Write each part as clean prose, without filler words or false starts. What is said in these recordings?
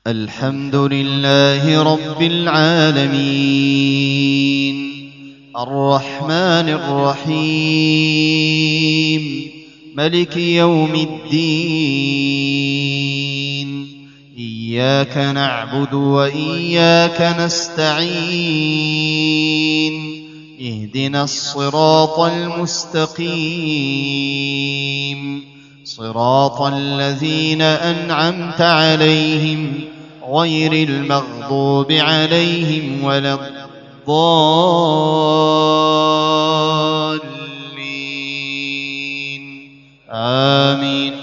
الحمد لله رب العالمين الرحمن الرحيم ملك يوم الدين إياك نعبد وإياك نستعين اهدنا الصراط المستقيم صراط الذين أنعمت عليهم غير المغضوب عليهم ولا الضالين آمين.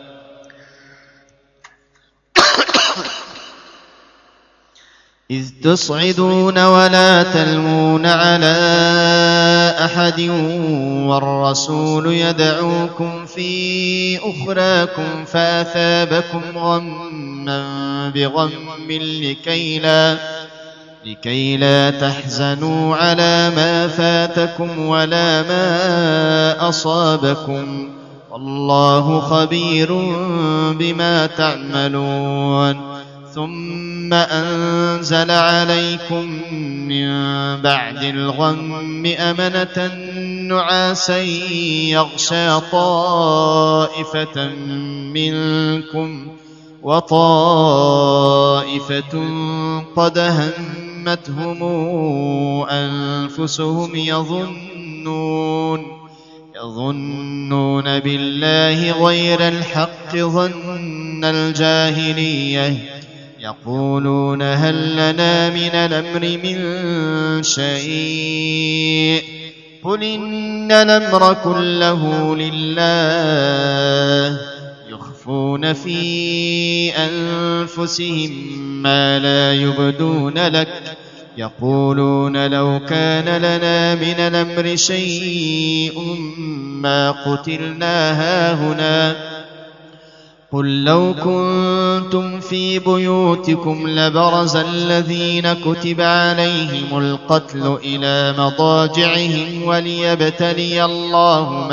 إذ تصعدون ولا تلوون على أحد والرسول يدعوكم في أخراكم فأثابكم غما بغم لكي لا تحزنوا على ما فاتكم ولا ما أصابكم والله خبير بما تعملون. ثم أنزل عليكم من بعد الغم أمنة نعاسا يغشى طائفة منكم وطائفة قد همتهم أنفسهم يظنون بالله غير الحق ظن الجاهلية يقولون هل لنا من الأمر من شيء قل إن الأمر كله لله يخفون في أنفسهم ما لا يبدون لك يقولون لو كان لنا من الأمر شيء ما قتلنا هاهنا قل لو كنتم في بيوتكم لبرز الذين كتب عليهم القتل إلى مضاجعهم وليبتلي الله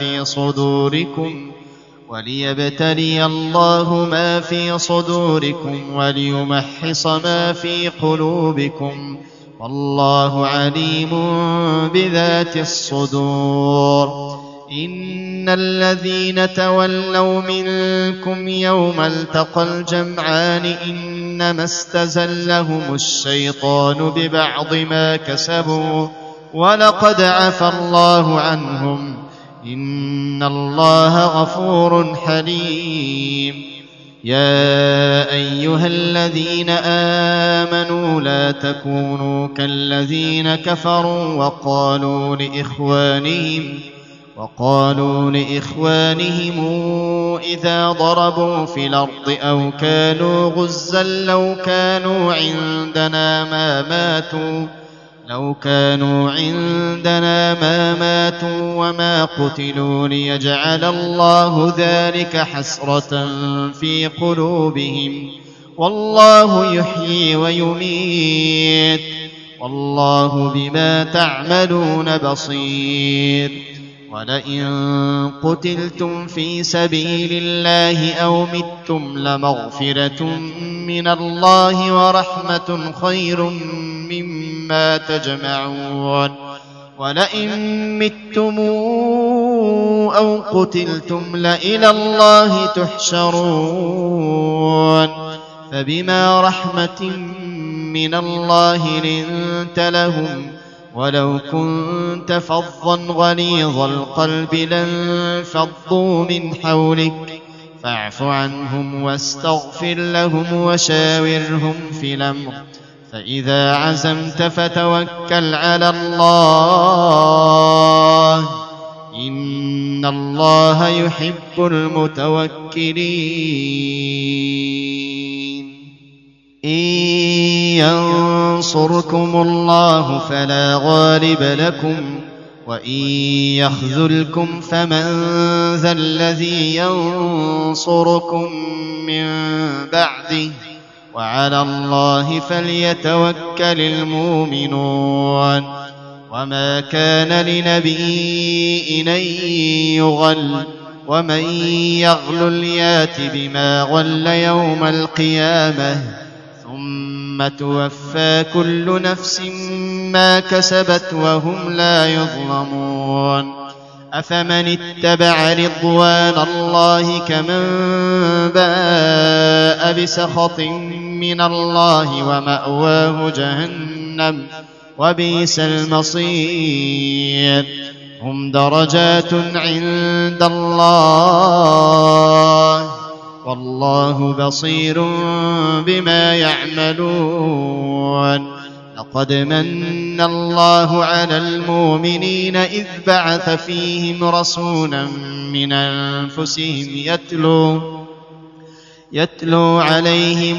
ما في صدوركم وليمحص ما في قلوبكم والله عليم بذات الصدور. إن الذين تولوا منكم يوم التقى الجمعان إنما استزلهم الشيطان ببعض ما كسبوا ولقد عفى الله عنهم إن الله غفور حليم. يا أيها الذين آمنوا لا تكونوا كالذين كفروا وقالوا لإخوانهم إذا ضربوا في الأرض أو كانوا غزا لو كانوا عندنا ما ماتوا وما قتلوا ليجعل الله ذلك حسرة في قلوبهم والله يحيي ويميت والله بما تعملون بصير. ولئن قتلتم في سبيل الله أو متم لمغفرة من الله ورحمة خير مما تجمعون. ولئن متم أو قتلتم لإلى الله تحشرون. فبما رحمة من الله لنت لهم ولو كنت فظا غليظ القلب لانفضوا من حولك فاعف عنهم واستغفر لهم وشاورهم في الأمر فإذا عزمت فتوكل على الله إن الله يحب المتوكلين. إن ينصركم الله فلا غالب لكم وإن يخذلكم فمن ذا الذي ينصركم من بعده وعلى الله فليتوكل المؤمنون. وما كان لنبي أن يغل ومن يغلل يات بما غل يوم القيامة ثم توفى كل نفس ما كسبت وهم لا يظلمون أفمن اتبع رضوان الله كمن باء بسخط من الله ومأواه جهنم وبئس المصير هم درجات عند الله والله بصير بما يعملون لقد من الله على المؤمنين إذ بعث فيهم رسولا من أنفسهم يتلو عليهم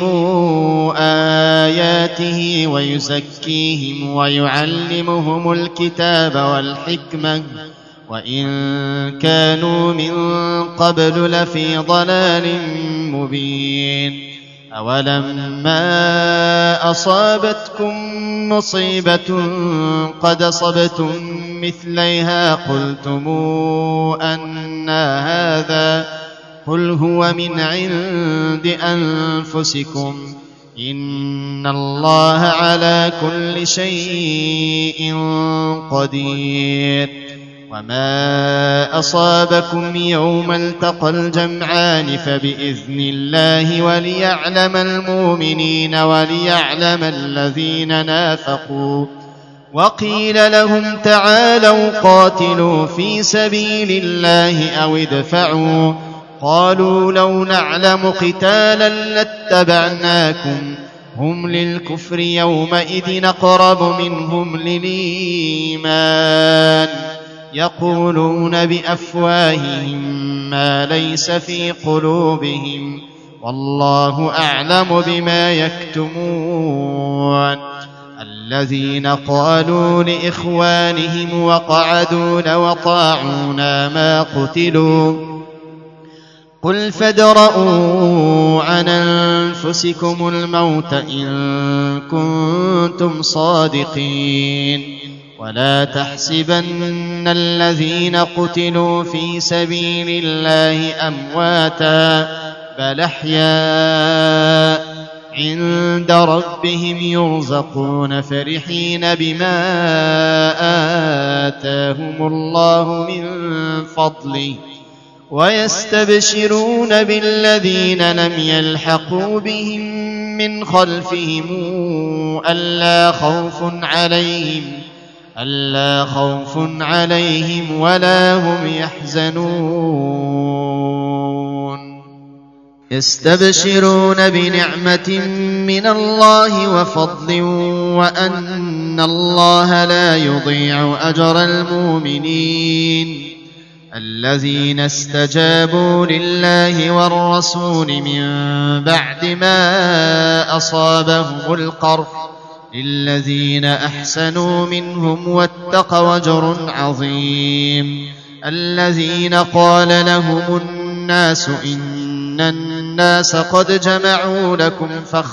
آياته ويزكيهم ويعلمهم الكتاب والحكمة وإن كانوا من قبل لفي ضلال مبين أولما أصابتكم مصيبة قد أصبتم مثليها قلتم أنى هذا قل هو من عند أنفسكم إن الله على كل شيء قدير وما أصابكم يوم التقى الجمعان فبإذن الله وليعلم المؤمنين وليعلم الذين نافقوا وقيل لهم تعالوا قاتلوا في سبيل الله أو ادفعوا قالوا لو نعلم قتالا لاتبعناكم هم للكفر يومئذ أقرب منهم للإيمان يقولون بأفواههم ما ليس في قلوبهم والله أعلم بما يكتمون الذين قالوا لإخوانهم وقعدوا لو أطاعونا ما قتلوا قل فادرءوا عن أنفسكم الموت إن كنتم صادقين ولا تحسبن الذين قتلوا في سبيل الله أمواتا بل أحياء عند ربهم يرزقون فرحين بما آتاهم الله من فضله ويستبشرون بالذين لم يلحقوا بهم من خلفهم ألا خوف عليهم ولا هم يحزنون يستبشرون بنعمة من الله وفضل وأن الله لا يضيع أجر المؤمنين الذين استجابوا لله والرسول من بعد ما أصابهم القرح للذين أحسنوا منهم واتقوا أجر عظيم الذين قال لهم الناس إن الناس قد جمعوا لكم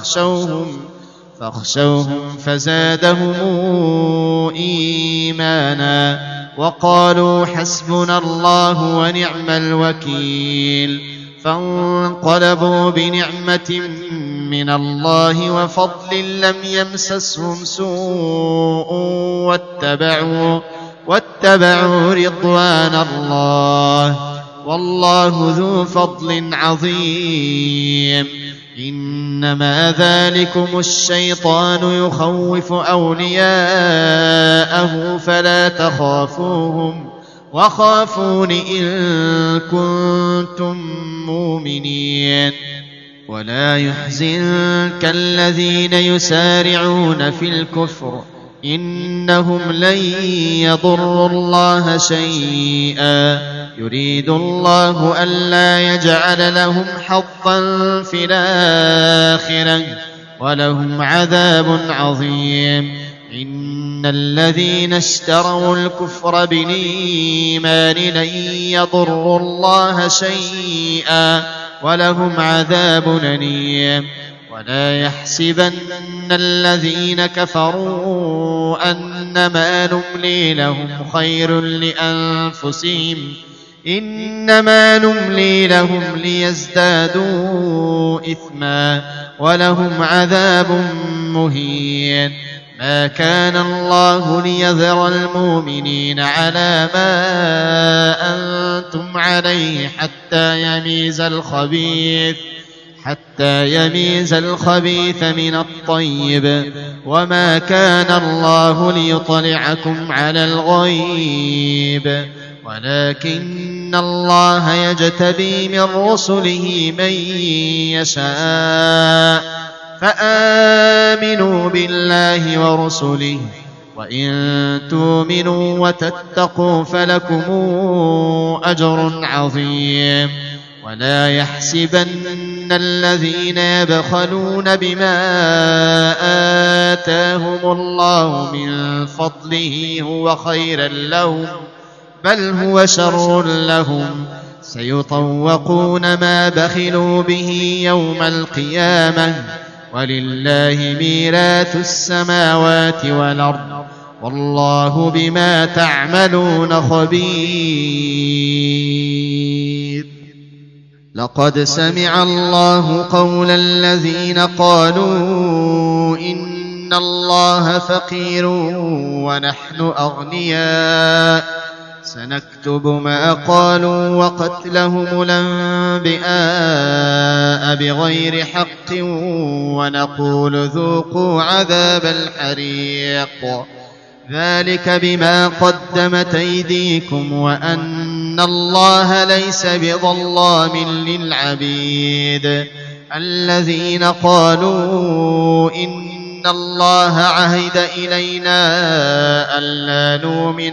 فاخشوهم فزادهم إيمانا وقالوا حسبنا الله ونعم الوكيل فانقلبوا بنعمة من الله وفضل لم يمسسهم سوء واتبعوا رضوان الله والله ذو فضل عظيم إنما ذلكم الشيطان يخوف أولياءه فلا تخافوهم وخافون إن كنتم مؤمنين ولا يحزنك الذين يسارعون في الكفر إنهم لن يضروا الله شيئا يريد الله ألا يجعل لهم حظا في الآخرة ولهم عذاب عظيم إن الذين اشتروا الكفر بالإيمان لن يضروا الله شيئا ولهم عذاب أليم ولا يحسبن الذين كفروا أنما نملي لهم خير لأنفسهم إنما نملي لهم ليزدادوا إثما ولهم عذاب مهين. ما كان الله ليذر المؤمنين على ما أنتم عليه حتى يميز الخبيث من الطيب، وما كان الله ليطلعكم على الغيب، ولكن الله يجتبي من رسله من يشاء، فآمنوا بالله ورسله، وإن تؤمنوا وتتقوا فلكم أجر عظيم. ولا يحسبن الذين يبخلون بما آتاهم الله من فضله هو خيرا لهم، بل هو شر لهم، سيطوقون ما بخلوا به يوم القيامة، ولله ميراث السماوات والأرض، والله بما تعملون خبير. لقد سمع الله قول الذين قالوا إن الله فقير ونحن أغنياء، سنكتب ما قالوا وقتلهم الأنبياء بغير حق، ونقول ذوقوا عذاب الحريق، ذلك بما قدمت أيديكم وأن الله ليس بظلام للعبيد. الذين قالوا إن الله عهد إلينا ألا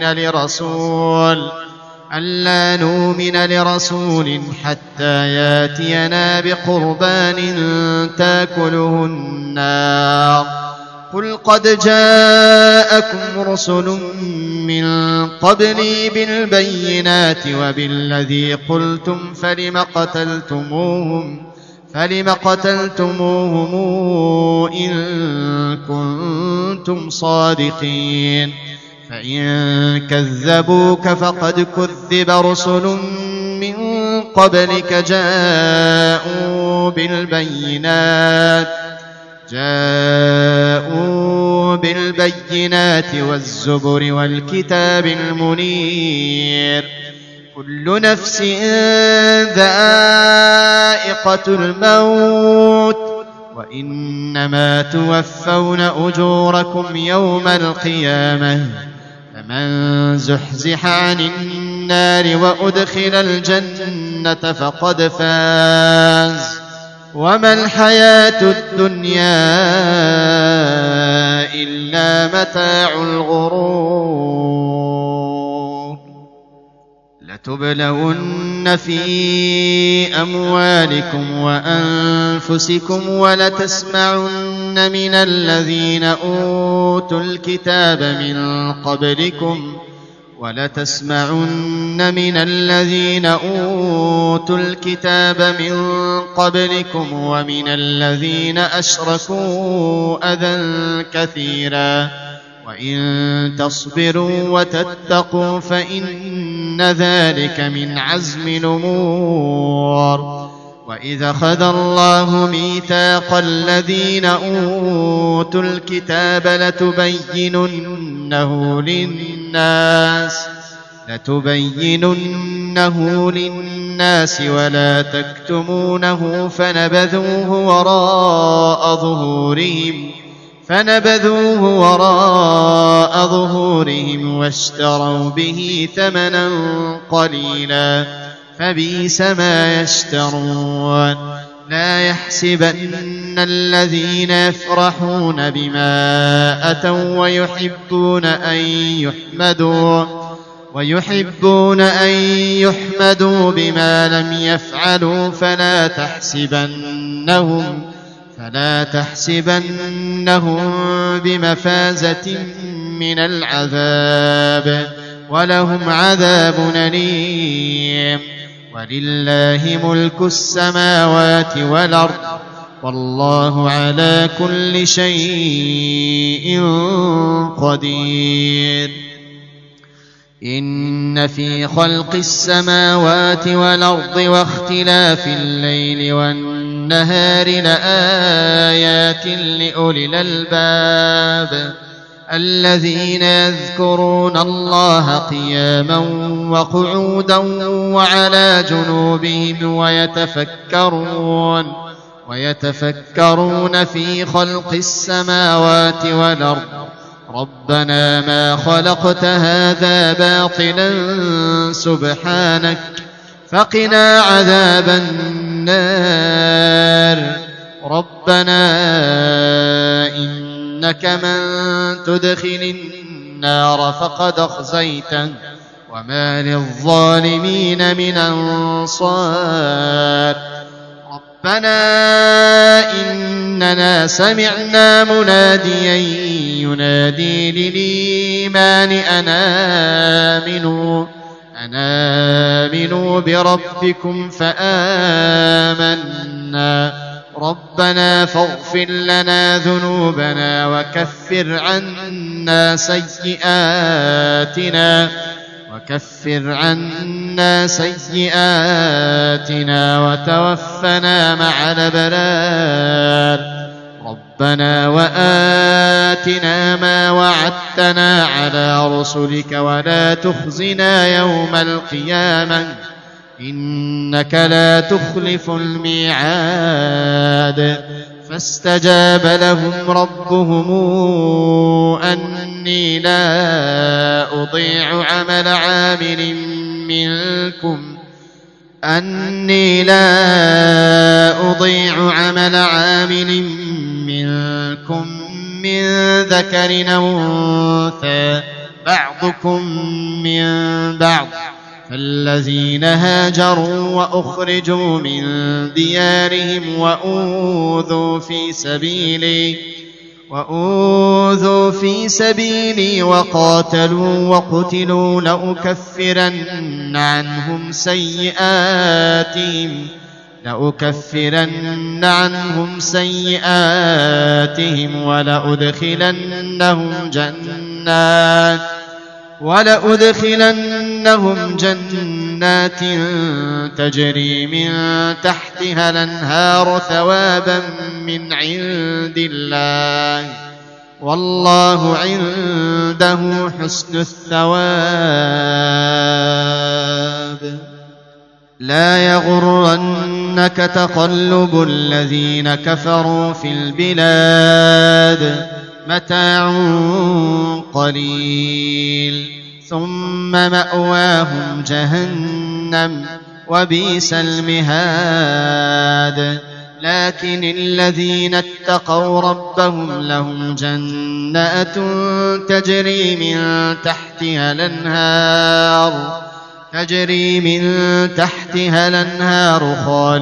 نؤمن لرسول حتى ياتينا بقربان تاكله النار. قل قد جاءكم رسل من قبلي بالبينات وبالذي قلتم فلم قتلتموهم إن كنتم صادقين. فإن كذبوك فقد كذب رسل من قبلك جاءوا بالبينات والزبر والكتاب المنير. كل نفس ذائقة الموت، وإنما توفون أجوركم يوم القيامة، فمن زحزح عن النار وأدخل الجنة فقد فاز، وما الحياة الدنيا إلا متاع الغرور. لتبلون في أموالكم وأنفسكم ولتسمعن من الذين أوتوا الكتاب من قبلكم ومن الذين أشركوا أذى كثيرا، وإن تصبروا وتتقوا فإن ذلك من عزم الأمور. وإذا أخذ الله ميثاق الذين أوتوا الكتاب لتبيننه للناس ولا تكتمونه فنبذوه وراء ظهورهم واشتروا به ثمنا قليلا، فبئس ما يشترون. لا يحسبن الذين يفرحون بما أتوا ويحبون أن يحمدوا بما لم يفعلوا فلا تحسبنهم بمفازة من العذاب، ولهم عذاب أليم. ولله ملك السماوات والأرض، والله على كل شيء قدير. إن في خلق السماوات والأرض واختلاف الليل والنهار لآيات لأولي الألباب الذين يذكرون الله قياما وقعودا وعلى جنوبهم ويتفكرون في خلق السماوات والأرض ربنا ما خلقت هذا باطلا سبحانك فقنا عذاب النار ربنا إنك من تدخل النار فقد أخزيته وما للظالمين من أنصار ربنا إننا سمعنا مناديا ينادي للإيمان أن آمنوا بربكم فآمنا ربنا فاغفر لنا ذنوبنا وكفر عنا سيئاتنا وتوفنا مع الأبرار ربنا وآتنا ما وعدتنا على رسلك ولا تخزنا يوم القيامة إنك لا تخلف الميعاد فاستجاب لهم ربهم أني لا أضيع عمل عامل منكم من ذكر أو أنثى بعضكم من بعض فالذين هاجروا وأخرجوا من ديارهم وأوذوا في سبيلي وقاتلوا وقتلوا لأكفرن عنهم سيئاتهم ولأدخلنهم جنات تجري من تحتها الأنهار ثوابا من عند الله والله عنده حسن الثواب لا يغرنك تقلب الذين كفروا في البلاد متاع قليل ثم مأواهم جهنم وبئس المهاد لكن الذين اتقوا ربهم لهم جنات تجري من تحتها الأنهار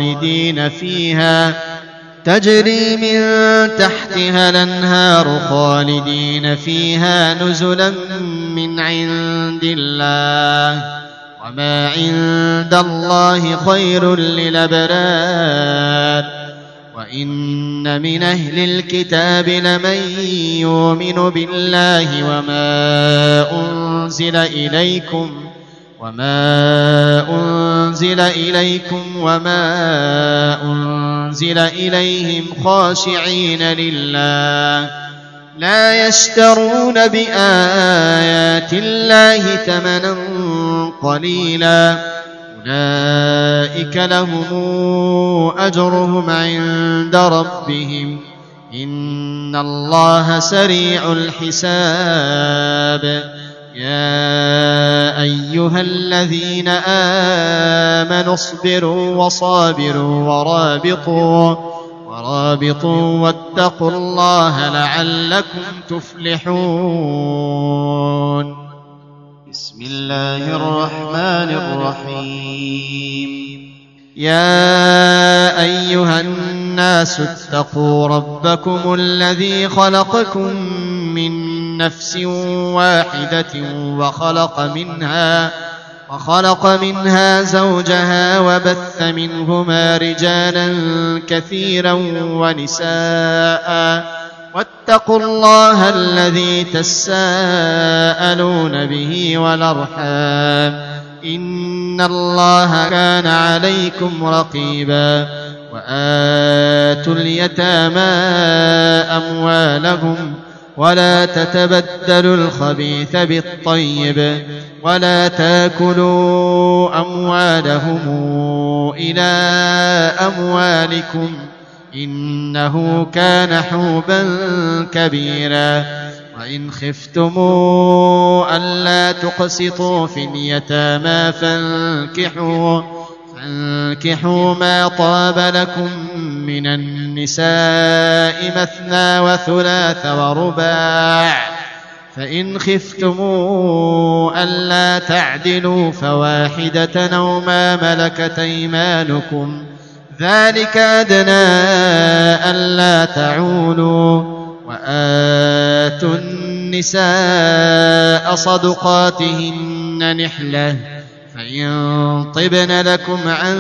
خالدين فيها نزلا من عند الله وما عند الله خير للأبرار وإن من أهل الكتاب لمن يؤمن بالله وما أنزل إليكم وما أنزل إليهم خاشعين لله لا يشترون بآيات الله ثمنا قليلا أولئك لهم أجرهم عند ربهم إن الله سريع الحساب يا أيها الذين آمنوا اصبروا وصابروا ورابطوا واتقوا الله لعلكم تفلحون بسم الله الرحمن الرحيم يا أيها الناس اتقوا ربكم الذي خلقكم من نفس واحدة وخلق منها زوجها وبث منهما رجالا كثيرا ونساء واتقوا واتقوا الله الذي تساءلون به والأرحام إن الله كان عليكم رقيبا وآتوا اليتامى أموالهم ولا تتبدلوا الخبيث بالطيب ولا تاكلوا أموالهم إلى أموالكم إنه كان حوبا كبيرا وإن خفتم ألا تقسطوا في اليتامى فانكحوا ما طاب لكم من النساء مثنى وثلاث ورباع فإن خفتم ألا تعدلوا فواحدة أو ما ملكت أيمانكم ذلك أدنى ألا تعولوا وآتوا النساء صدقاتهن نحلة فإن طبن لكم عن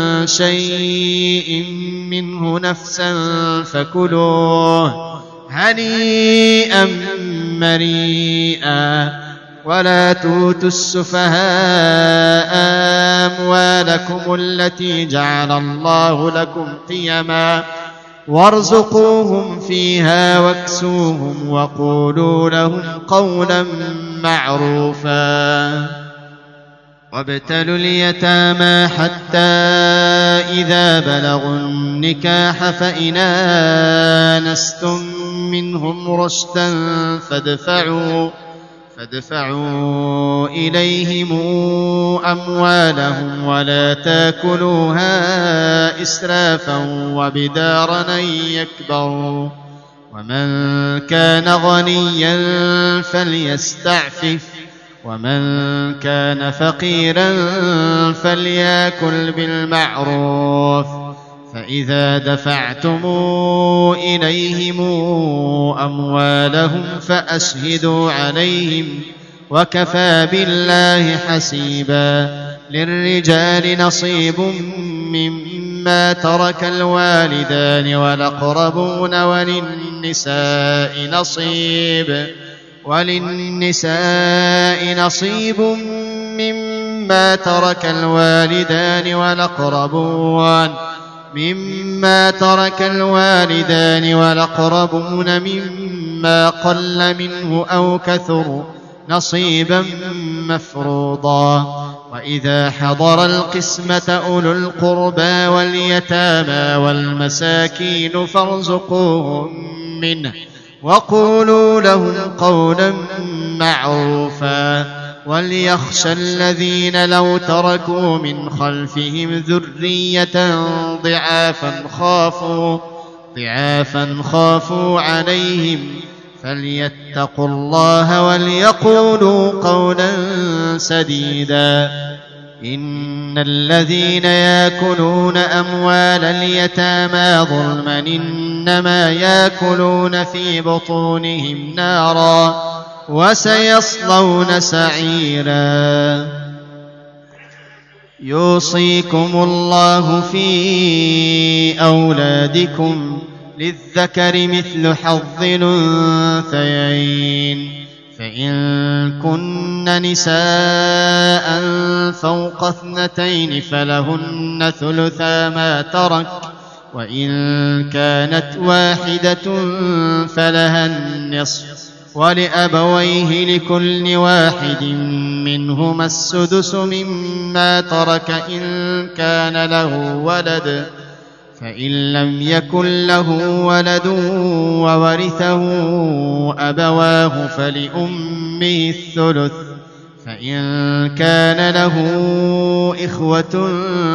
شيء منه نفسا فكلوه هنيئا مريئا ولا تؤتوا السفهاء أموالكم التي جعل الله لكم قيما وارزقوهم فيها واكسوهم وقولوا لهم قولا معروفا وابتلوا اليتامى حتى إذا بلغوا النكاح فإن آنستم منهم رشدا فادفعوا إليهم أموالهم ولا تاكلوها إسرافا وبدارا أن يكبروا ومن كان غنيا فليستعفف ومن كان فقيرا فليأكل بالمعروف فإذا دفعتم إليهم أموالهم فأشهدوا عليهم وكفى بالله حسيبا للرجال نصيب مما ترك الوالدان والأقربون وللنساء نصيب مما ترك الوالدان والأقربون مما قل منه أو كثر نصيبا مفروضا وإذا حضر القسمة أولو القربى واليتامى والمساكين فارزقوهم منه وقولوا لهم قولا معروفا وليخشى الذين لو تركوا من خلفهم ذرية ضعافا خافوا عليهم فليتقوا الله وليقولوا قولا سديدا إن الذين يأكلون أموال اليتامى ظلما إنما يأكلون في بطونهم نارا وسيصلون سعيرا يوصيكم الله في أولادكم للذكر مثل حظ الأنثيين فإن كن نساء فوق 2 فلهن ثلثا ما ترك وإن كانت واحدة فلها النصف ولأبويه لكل واحد منهما السدس مما ترك إن كان له ولد فإن لم يكن له ولد وورثه أبواه فلأمه الثلث فإن كان له إخوة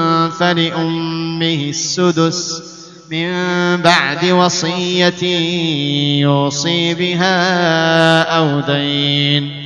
فلأمه السدس من بعد وصية يوصي بها أو دين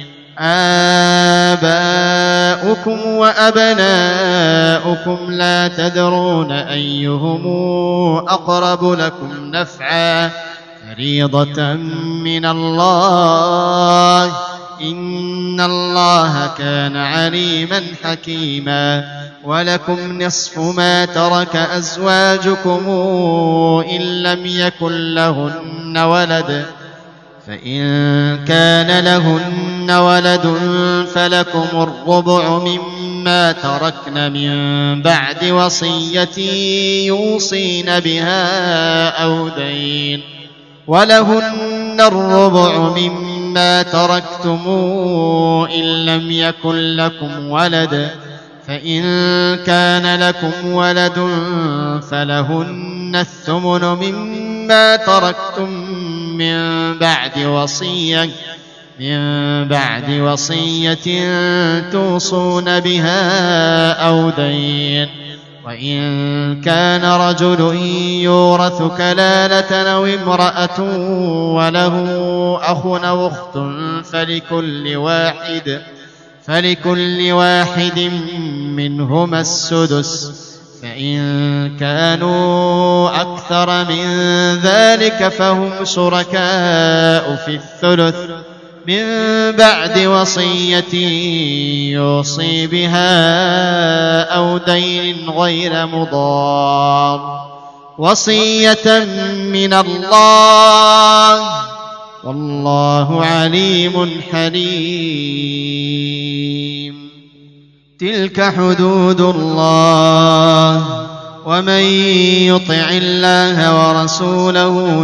آباؤكم وأبناؤكم لا تدرون أيهم أقرب لكم نفعا فريضة من الله إن الله كان عليما حكيما ولكم نصف ما ترك أزواجكم إن لم يكن لهن ولد فإن كان لهن ولد فلكم الربع مما تركن من بعد وصية يوصين بها أو دين، ولهن الربع مما تركتم إن لم يكن لكم ولد، فإن كان لكم ولد فلهن الثمن مما تركتم من بعد وصية توصون بها أو دين. وإن كان رجل يورث كلالة أو امرأة وله أخ أو أخت فلكل واحد منهما السدس، فإن كانوا أكثر من ذلك فهم شركاء في الثلث من بعد وصية يوصي بها أو دين غير مضار، وصية من الله والله عليم حليم. تلك حدود الله، ومن يطع الله ورسوله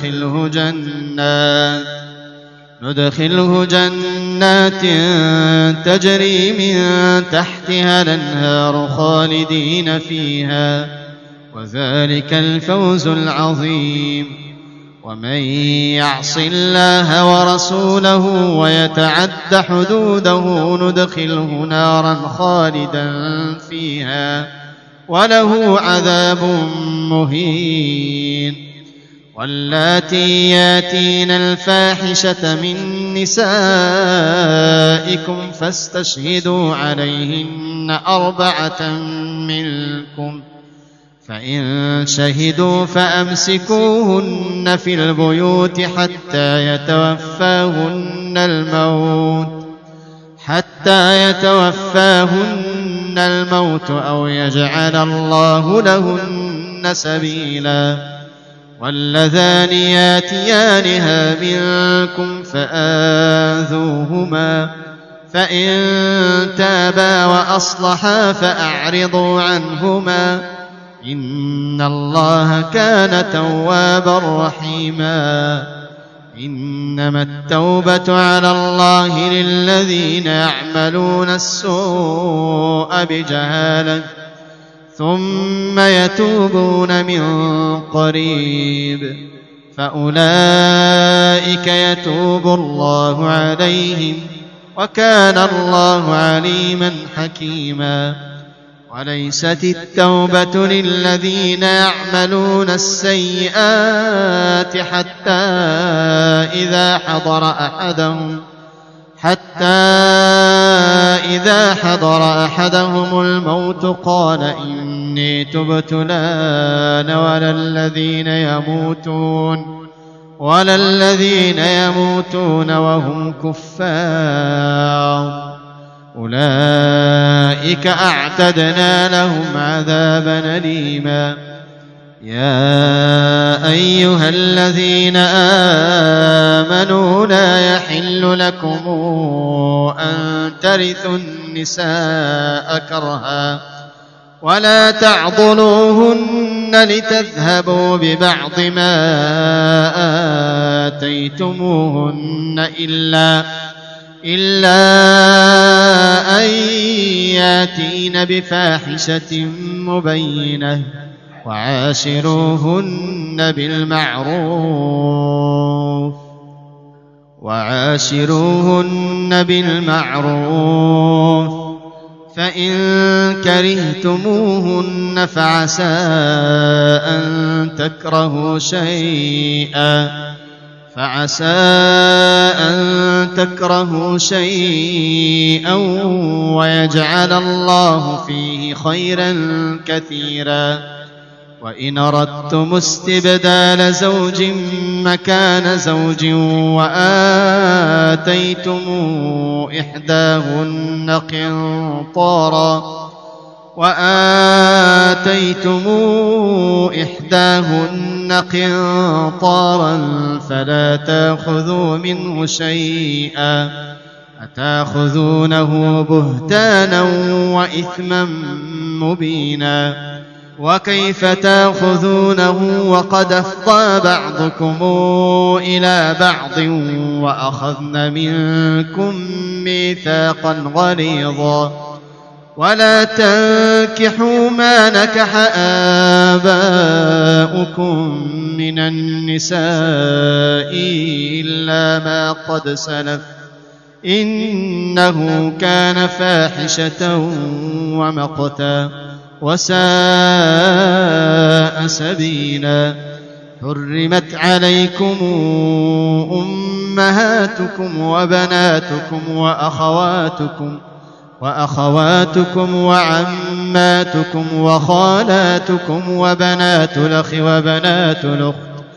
ندخله جنات تجري من تحتها الأنهار خالدين فيها، وذلك الفوز العظيم. ومن يعص الله ورسوله ويتعد حدوده ندخله نارا خالدا فيها وله عذاب مهين. واللاتي ياتين الفاحشة من نسائكم فاستشهدوا عليهن 4 منكم، فإن شهدوا فأمسكوهن في البيوت حتى يتوفاهن الموت أو يجعل الله لهن سبيلا. واللذان ياتيانها منكم فآذوهما، فإن تابا وأصلحا فأعرضوا عنهما، إن الله كان توابا رحيما. إنما التوبة على الله للذين يعملون السوء بجهالة ثم يتوبون من قريب فأولئك يتوب الله عليهم، وكان الله عليما حكيما. وليست التوبة للذين يعملون السيئات حتى إذا حضر أحدهم الموت قال إني تبت الآن، ولا الذين يموتون وهم كفار، أولئك أعتدنا لهم عذابا أليما. يا أيها الذين آمنوا لا يحل لكم أن ترثوا النساء كرها ولا تعضلوهن لتذهبوا ببعض ما آتيتموهن إلا أن ياتين بفاحشة مبينة، وعاشروهن بالمعروف، فإن كرهتموهن فعسى أن تكرهوا شيئا ويجعل الله فيه خيرا كثيرا. وإن أردتم استبدال زوج مكان زوج وآتيتم إحداهن قنطارا فلا تأخذوا منه شيئا أتأخذونه بهتانا وإثما مبينا وكيف تأخذونه وقد أفضى بعضكم إلى بعض وأخذن منكم ميثاقا غليظا ولا تنكحوا ما نكح آباؤكم من النساء إلا ما قد سلف إنه كان فاحشة ومقتا وساء سبيلا حرمت عليكم أمهاتكم وبناتكم وأخواتكم وعماتكم وخالاتكم وبنات الأخ وبنات الأخت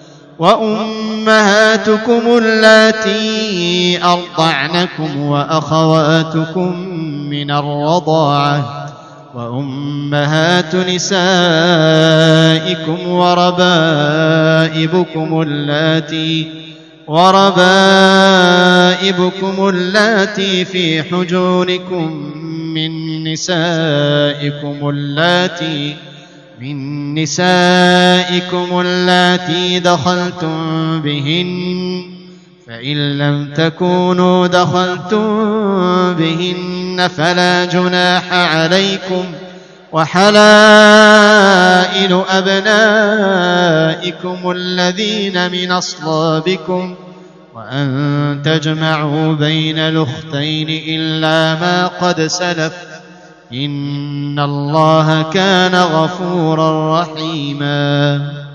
وأمهاتكم اللاتي أرضعنكم وأخواتكم من الرضاعة وأمهات نسائكم وربائبكم اللاتي في حجوركم من نسائكم اللاتي دخلتم بهن فإن لم تكونوا دخلتم بهن فلا جناح عليكم وحلائل أبنائكم الذين من أصلابكم وأن تجمعوا بين الأختين إلا ما قد سلف إن الله كان غفورا رحيما